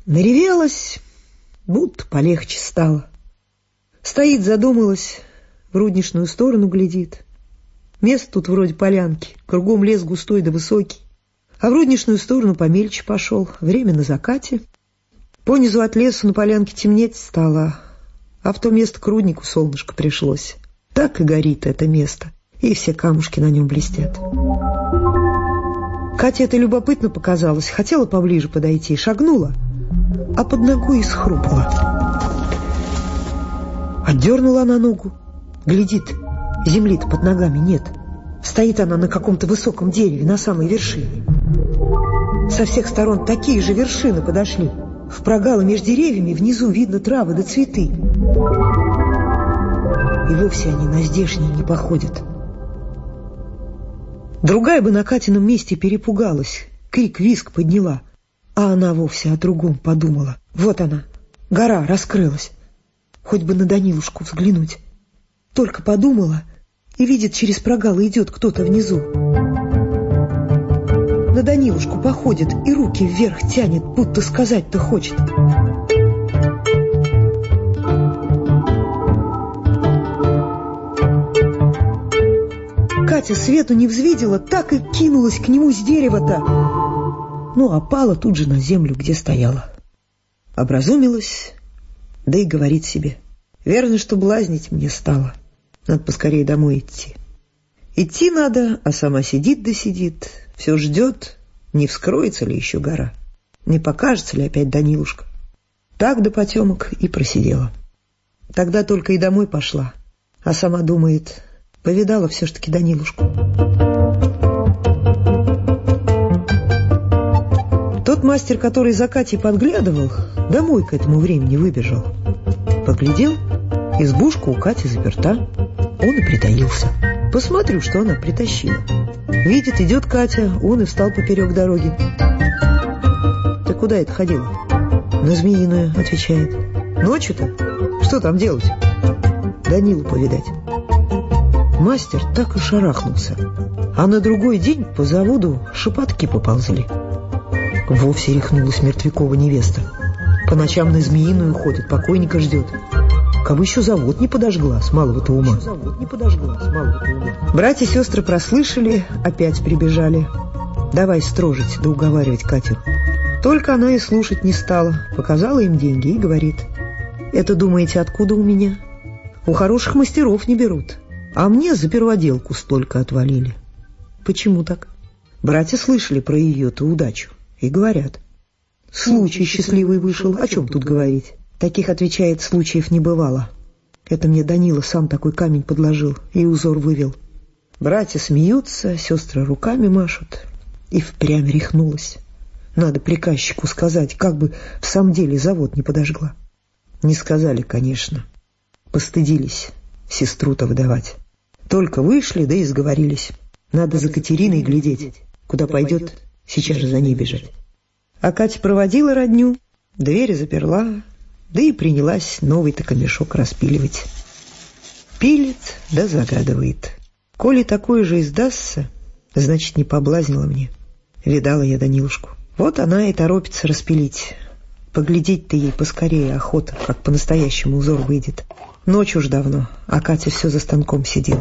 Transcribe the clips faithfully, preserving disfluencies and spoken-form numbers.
Наревелась, будто полегче стало. Стоит, задумалась, в рудничную сторону глядит. Место тут вроде полянки, кругом лес густой да высокий. А в рудничную сторону помельче пошел, время на закате. Понизу от лесу на полянке темнеть стало, а в то место к руднику солнышко пришлось. Так и горит это место, и все камушки на нем блестят. Кате это любопытно показалось, хотела поближе подойти, шагнула, а под ногой и схрупала. Отдернула она ногу, глядит, земли-то под ногами нет. Стоит она на каком-то высоком дереве, на самой вершине. Со всех сторон такие же вершины подошли. В прогалы между деревьями внизу видно травы да цветы. И вовсе они на здешние не походят. Другая бы на Катином месте перепугалась, крик-визг подняла. А она вовсе о другом подумала. Вот она, гора раскрылась. Хоть бы на Данилушку взглянуть. Только подумала, и видит, через прогалы идет кто-то внизу. На Данилушку походит и руки вверх тянет, будто сказать-то хочет. Катя свету не взвидела, так и кинулась к нему с дерева-то. Ну, а пала тут же на землю, где стояла. Образумилась, да и говорит себе: верно, что блазнить мне стало. Надо поскорее домой идти. Идти надо, а сама сидит да сидит, все ждет, не вскроется ли еще гора, не покажется ли опять Данилушка. Так до потемок и просидела. Тогда только и домой пошла, а сама думает: повидала все-таки Данилушку. Тот мастер, который за Катей подглядывал, домой к этому времени выбежал. Поглядел, избушка у Кати заперта. Он и притаился. Посмотрю, что она притащила. Видит, идет Катя, он и встал поперек дороги. Ты куда это ходила? На Змеиную, отвечает. Ночью-то? Что там делать? Данилу повидать. Мастер так и шарахнулся. А на другой день по заводу шепотки поползли. Вовсе рехнулась Мертвякова невеста. По ночам на Змеиную ходит, покойника ждет. Кабы еще завод не подожгла, с малого-то ума. Братья и сестры прослышали, опять прибежали. Давай строжить да уговаривать Катю. Только она и слушать не стала. Показала им деньги и говорит: это, думаете, откуда у меня? У хороших мастеров не берут, а мне за перводелку столько отвалили. Почему так? Братья слышали про ее-то удачу и говорят: случай счастливый вышел, о чем тут говорить? Таких, отвечает, случаев не бывало. Это мне Данила сам такой камень подложил и узор вывел. Братья смеются, сестры руками машут. И впрямь рехнулась. Надо приказчику сказать, как бы в самом деле завод не подожгла. Не сказали, конечно. Постыдились сестру-то выдавать. Только вышли, да и сговорились. Надо за Катериной глядеть. Куда пойдет, сейчас же за ней бежать. А Катя проводила родню, двери заперла, да и принялась новый-то камешок распиливать. Пилит да загадывает. Коли такое же издастся, значит, не поблазнила мне. Видала я Данилушку. Вот она и торопится распилить. Поглядеть-то ей поскорее охота, как по-настоящему узор выйдет. Ночь уж давно, а Катя все за станком сидит.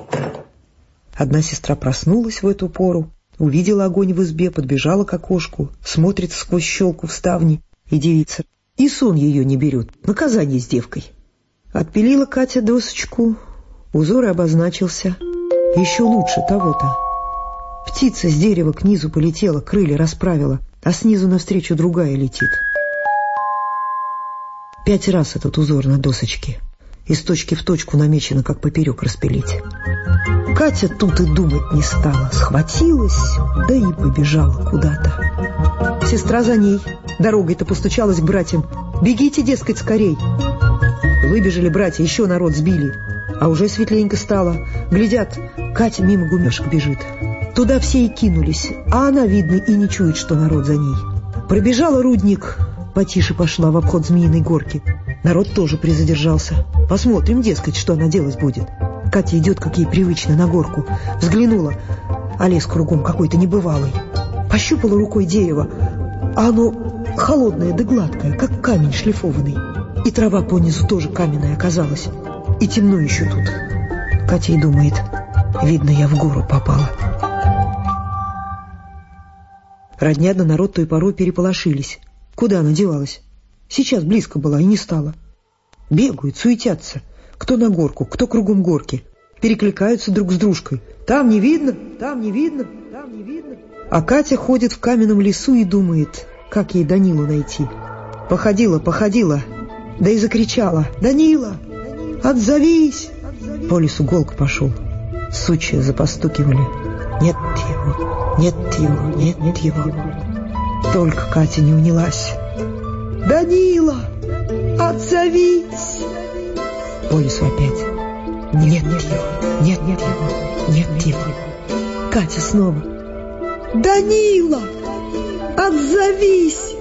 Одна сестра проснулась в эту пору, увидела огонь в избе, подбежала к окошку, смотрит сквозь щелку в ставни и дивится. И сон ее не берет, наказание с девкой. Отпилила Катя досочку, узор и обозначился. Еще лучше того-то. Птица с дерева к низу полетела, крылья расправила, а снизу навстречу другая летит. Пять раз этот узор на досочке. Из точки в точку намечено, как поперек распилить. Катя тут и думать не стала, схватилась, да и побежала куда-то. Сестра за ней, дорогой-то постучалась к братьям. «Бегите, дескать, скорей!» Выбежали братья, еще народ сбили. А уже светленько стало. Глядят, Катя мимо гумешек бежит. Туда все и кинулись, а она, видно, и не чует, что народ за ней. Пробежала рудник, потише пошла в обход Змеиной горки. Народ тоже призадержался. Посмотрим, дескать, что она делать будет. Катя идет, как ей привычно, на горку. Взглянула, а лес кругом какой-то небывалый. Пощупала рукой дерево, а оно холодная да гладкая, как камень шлифованный. И трава понизу тоже каменная оказалась. И темно еще тут. Катя и думает, видно, я в гору попала. Родня да народ той порой переполошились. Куда она девалась? Сейчас близко была и не стала. Бегают, суетятся. Кто на горку, кто кругом горки. Перекликаются друг с дружкой. Там не видно, там не видно, там не видно. А Катя ходит в каменном лесу и думает, как ей Данилу найти. Походила, походила, да и закричала: «Данила, отзовись!» По лесу голк пошел. Сучья запостукивали. Нет его, нет его, нет его. Только Катя не унялась. «Данила, отзовись!» По лесу опять. Нет его, нет, нет его, нет его. Катя снова. «Данила, отзовись!»